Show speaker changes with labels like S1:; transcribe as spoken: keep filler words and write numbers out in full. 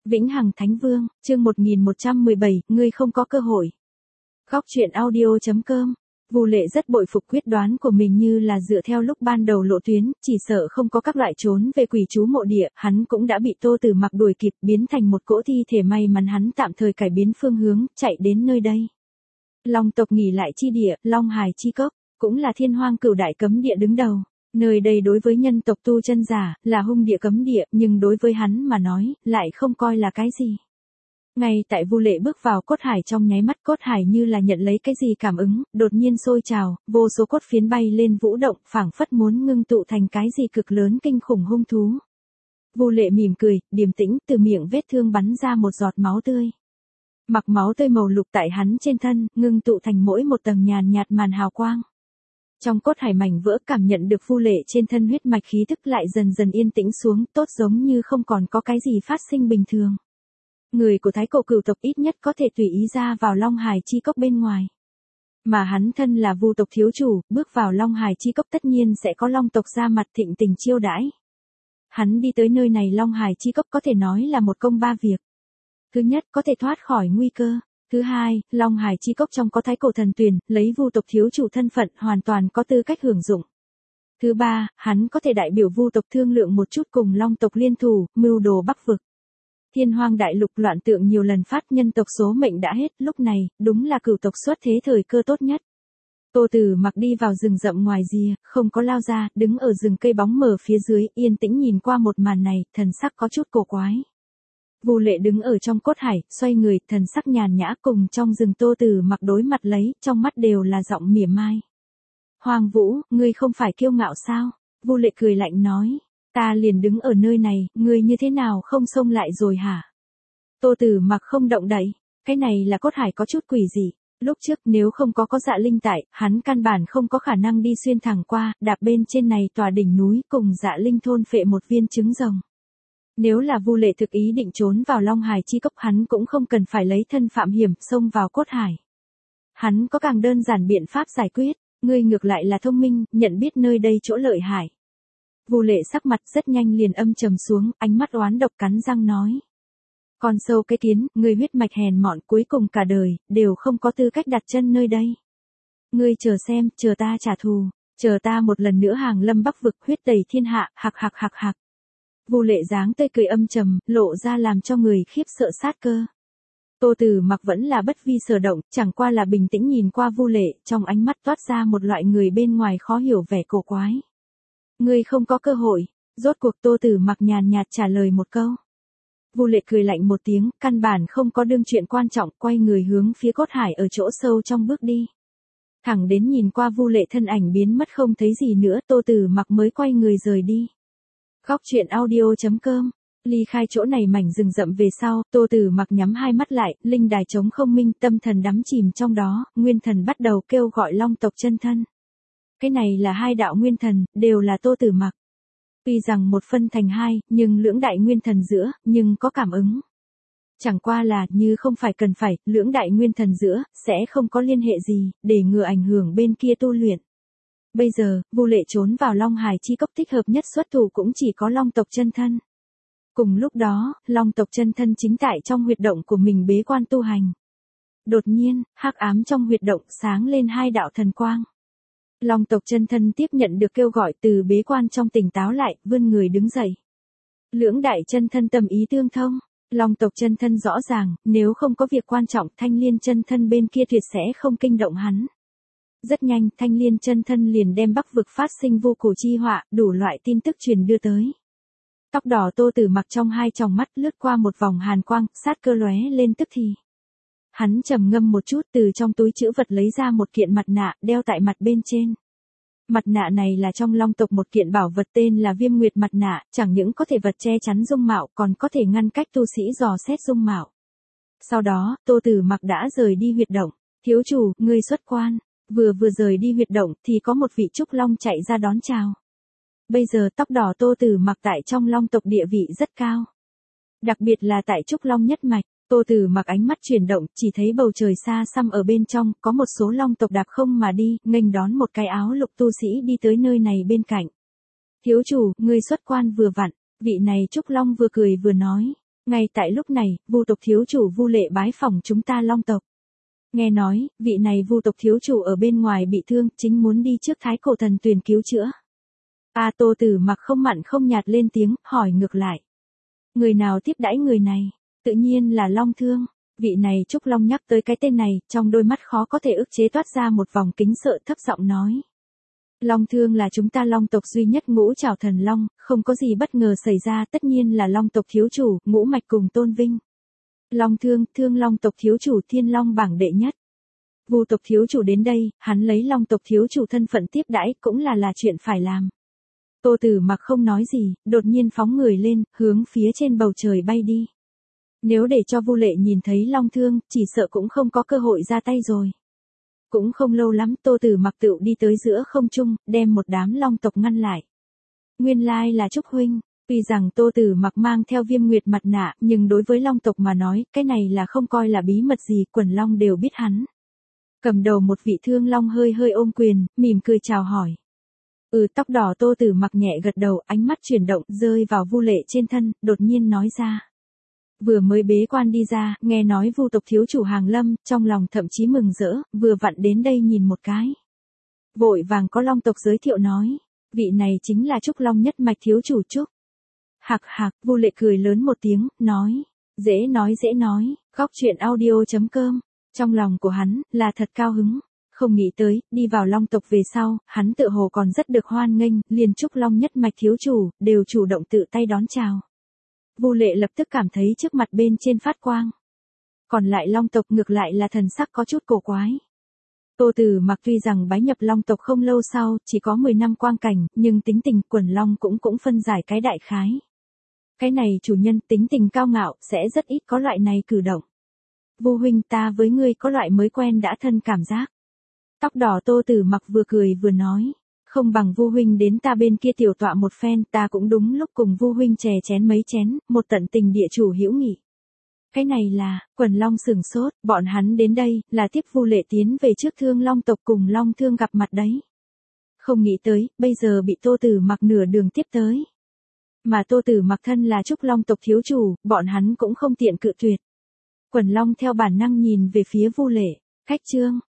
S1: Vĩnh Hằng Thánh Vương, chương một nghìn một trăm mười bảy, ngươi không có cơ hội. Góc truyện audio chấm com. Vu Lệ rất bội phục quyết đoán của mình, như là dựa theo lúc ban đầu lộ tuyến, chỉ sợ không có các loại trốn về quỷ trú mộ địa, hắn cũng đã bị Tô Tử Mặc đuổi kịp, biến thành một cỗ thi thể. May mắn hắn tạm thời cải biến phương hướng, chạy đến nơi đây. Long tộc nghỉ lại chi địa, Long Hải chi cốc, cũng là thiên hoang cửu đại cấm địa đứng đầu. Nơi đây đối với nhân tộc tu chân giả, là hung địa cấm địa, nhưng đối với hắn mà nói, lại không coi là cái gì. Ngay tại Vu Lệ bước vào cốt hải trong nháy mắt, cốt hải như là nhận lấy cái gì cảm ứng, đột nhiên sôi trào, vô số cốt phiến bay lên vũ động, phảng phất muốn ngưng tụ thành cái gì cực lớn kinh khủng hung thú. Vu Lệ mỉm cười, điềm tĩnh, từ miệng vết thương bắn ra một giọt máu tươi. Mặc máu tươi màu lục tại hắn trên thân, ngưng tụ thành mỗi một tầng nhàn nhạt màn hào quang. Trong cốt hải mảnh vỡ cảm nhận được Vu Lệ trên thân huyết mạch khí tức lại dần dần yên tĩnh xuống, tốt giống như không còn có cái gì phát sinh bình thường. Người của Thái Cổ Cửu tộc ít nhất có thể tùy ý ra vào Long Hải chi cốc bên ngoài. Mà hắn thân là Vu tộc thiếu chủ, bước vào Long Hải chi cốc tất nhiên sẽ có Long tộc ra mặt thịnh tình chiêu đãi. Hắn đi tới nơi này Long Hải chi cốc có thể nói là một công ba việc. Thứ nhất, có thể thoát khỏi nguy cơ. Thứ hai, Long Hải chi cốc trong có Thái Cổ thần tuyền, lấy Vu tộc thiếu chủ thân phận hoàn toàn có tư cách hưởng dụng. Thứ ba, hắn có thể đại biểu Vu tộc thương lượng một chút cùng Long tộc liên thủ, mưu đồ Bắc vực. Thiên hoang đại lục loạn tượng nhiều lần phát, nhân tộc số mệnh đã hết, lúc này, đúng là Cửu tộc xuất thế thời cơ tốt nhất. Tô Tử Mặc đi vào rừng rậm ngoài rìa, không có lao ra, đứng ở rừng cây bóng mờ phía dưới, yên tĩnh nhìn qua một màn này, thần sắc có chút cổ quái. Vu Lệ đứng ở trong cốt hải, xoay người, thần sắc nhàn nhã, cùng trong rừng Tô Tử Mặc đối mặt lấy, trong mắt đều là giọng mỉa mai. Hoàng Vũ, ngươi không phải kiêu ngạo sao? Vu Lệ cười lạnh nói. Ta liền đứng ở nơi này, ngươi như thế nào không xông lại rồi hả? Tô Tử Mặc không động đậy, cái này là cốt hải có chút quỷ dị. Lúc trước nếu không có có Dạ Linh tại, hắn căn bản không có khả năng đi xuyên thẳng qua, đạp bên trên này tòa đỉnh núi cùng Dạ Linh thôn phệ một viên trứng rồng. Nếu là Vu Lệ thực ý định trốn vào Long Hải chi cốc, hắn cũng không cần phải lấy thân phạm hiểm xông vào cốt hải. Hắn có càng đơn giản biện pháp giải quyết, ngươi ngược lại là thông minh, nhận biết nơi đây chỗ lợi hại. Vu Lệ sắc mặt rất nhanh liền âm trầm xuống, ánh mắt oán độc cắn răng nói. Con sâu cái kiến, ngươi huyết mạch hèn mọn, cuối cùng cả đời, đều không có tư cách đặt chân nơi đây. Ngươi chờ xem, chờ ta trả thù, chờ ta một lần nữa hàng lâm Bắc vực, huyết tẩy thiên hạ, hạc hạc hạc hạc. Vu Lệ dáng tươi cười âm trầm, lộ ra làm cho người khiếp sợ sát cơ. Tô Tử Mặc vẫn là bất vi sở động, chẳng qua là bình tĩnh nhìn qua Vu Lệ, trong ánh mắt toát ra một loại người bên ngoài khó hiểu vẻ cổ quái. Ngươi không có cơ hội, rốt cuộc Tô Tử Mặc nhàn nhạt trả lời một câu. Vu Lệ cười lạnh một tiếng, căn bản không có đương chuyện quan trọng, quay người hướng phía cốt hải ở chỗ sâu trong bước đi. Thẳng đến nhìn qua Vu Lệ thân ảnh biến mất không thấy gì nữa, Tô Tử Mặc mới quay người rời đi. Góc truyện audio chấm com. Ly khai chỗ này mảnh rừng rậm về sau, Tô Tử Mặc nhắm hai mắt lại, linh đài trống không minh, tâm thần đắm chìm trong đó, nguyên thần bắt đầu kêu gọi Long tộc chân thân. Cái này là hai đạo nguyên thần, đều là Tô Tử Mặc. Tuy rằng một phân thành hai, nhưng lưỡng đại nguyên thần giữa, nhưng có cảm ứng. Chẳng qua là, như không phải cần phải, lưỡng đại nguyên thần giữa, sẽ không có liên hệ gì, để ngừa ảnh hưởng bên kia tu luyện. Bây giờ, Vu Lệ trốn vào Long Hải chi cốc, thích hợp nhất xuất thủ cũng chỉ có Long tộc chân thân. Cùng lúc đó, Long tộc chân thân chính tại trong huyệt động của mình bế quan tu hành. Đột nhiên, hắc ám trong huyệt động sáng lên hai đạo thần quang. Long tộc chân thân tiếp nhận được kêu gọi, từ bế quan trong tỉnh táo lại, vươn người đứng dậy. Lưỡng đại chân thân tâm ý tương thông, Long tộc chân thân rõ ràng, nếu không có việc quan trọng, Thanh Liên chân thân bên kia tuyệt sẽ không kinh động hắn. Rất nhanh, Thanh Liên chân thân liền đem Bắc vực phát sinh vô cổ chi họa, đủ loại tin tức truyền đưa tới. Tóc đỏ Tô Tử Mặc trong hai tròng mắt lướt qua một vòng hàn quang, sát cơ lóe lên tức thì. Hắn trầm ngâm một chút, từ trong túi trữ vật lấy ra một kiện mặt nạ, đeo tại mặt bên trên. Mặt nạ này là trong Long tộc một kiện bảo vật tên là Viêm Nguyệt mặt nạ, chẳng những có thể vật che chắn dung mạo, còn có thể ngăn cách tu sĩ dò xét dung mạo. Sau đó, Tô Tử Mặc đã rời đi huyệt động. Thiếu chủ, ngươi xuất quan. Vừa vừa rời đi huyệt động thì có một vị trúc long chạy ra đón chào. Bây giờ tóc đỏ Tô Tử Mặc tại trong Long tộc địa vị rất cao. Đặc biệt là tại trúc long nhất mạch. Tô Tử Mặc ánh mắt chuyển động, chỉ thấy bầu trời xa xăm ở bên trong, có một số Long tộc đạp không mà đi, nghênh đón một cái áo lục tu sĩ đi tới nơi này bên cạnh. Thiếu chủ, ngươi xuất quan vừa vặn, vị này trúc long vừa cười vừa nói. Ngay tại lúc này, Vu tộc thiếu chủ Vu Lệ bái phỏng chúng ta Long tộc. Nghe nói, vị này Vu tộc thiếu chủ ở bên ngoài bị thương, chính muốn đi trước Thái Cổ Thần Tuyền cứu chữa. A Tô Tử Mặc không mặn không nhạt lên tiếng, hỏi ngược lại. Người nào tiếp đãi người này? Tự nhiên là Long Thương. Vị này Trúc Long nhắc tới cái tên này, trong đôi mắt khó có thể ức chế toát ra một vòng kính sợ, thấp giọng nói. Long Thương là chúng ta Long tộc duy nhất ngũ trảo thần long, không có gì bất ngờ xảy ra, tất nhiên là Long tộc thiếu chủ, ngũ mạch cùng tôn vinh. Long Thương, Thương Long tộc thiếu chủ Thiên Long bảng đệ nhất. Vu tộc thiếu chủ đến đây, hắn lấy Long tộc thiếu chủ thân phận tiếp đãi, cũng là là chuyện phải làm. Tô Tử Mặc không nói gì, đột nhiên phóng người lên, hướng phía trên bầu trời bay đi. Nếu để cho Vu Lệ nhìn thấy Long Thương, chỉ sợ cũng không có cơ hội ra tay rồi. Cũng không lâu lắm, Tô Tử Mặc tựu đi tới giữa không trung, đem một đám long tộc ngăn lại. Nguyên lai là Trúc huynh. Tuy rằng Tô Tử Mặc mang theo Viêm Nguyệt mặt nạ, nhưng đối với long tộc mà nói, cái này là không coi là bí mật gì, quần long đều biết hắn. Cầm đầu một vị thương long hơi hơi ôm quyền, mỉm cười chào hỏi. Ừ, tóc đỏ Tô Tử Mặc nhẹ gật đầu, ánh mắt chuyển động, rơi vào Vu Lệ trên thân, đột nhiên nói ra. Vừa mới bế quan đi ra, nghe nói Vu tộc thiếu chủ hàng lâm, trong lòng thậm chí mừng rỡ, vừa vặn đến đây nhìn một cái. Vội vàng có long tộc giới thiệu nói, vị này chính là Trúc Long nhất mạch thiếu chủ Trúc. Hạc hạc, Vu Lệ cười lớn một tiếng, nói, dễ nói dễ nói, góc truyện audio chấm com. Trong lòng của hắn, là thật cao hứng. Không nghĩ tới, đi vào long tộc về sau, hắn tự hồ còn rất được hoan nghênh, liền Trúc Long nhất mạch thiếu chủ, đều chủ động tự tay đón chào. Vu Lệ lập tức cảm thấy trước mặt bên trên phát quang. Còn lại long tộc ngược lại là thần sắc có chút cổ quái. Tô Tử Mặc tuy rằng bái nhập long tộc không lâu sau, chỉ có mười năm quang cảnh, nhưng tính tình quần long cũng cũng phân giải cái đại khái. Cái này chủ nhân tính tình cao ngạo, sẽ rất ít có loại này cử động. Vu huynh, ta với ngươi có loại mới quen đã thân cảm giác. Tóc đỏ Tô Tử Mặc vừa cười vừa nói. Không bằng Vu huynh đến ta bên kia tiểu tọa một phen, ta cũng đúng lúc cùng Vu huynh chè chén mấy chén, một tận tình địa chủ hữu nghị. Cái này là, quần long sừng sốt, bọn hắn đến đây, là tiếp Vu Lệ tiến về trước Thương Long tộc cùng Long Thương gặp mặt đấy. Không nghĩ tới, bây giờ bị Tô Tử Mặc nửa đường tiếp tới. Mà Tô Tử Mặc thân là Trúc Long tộc thiếu chủ, bọn hắn cũng không tiện cự tuyệt. Quần long theo bản năng nhìn về phía Vu Lệ, khách trương,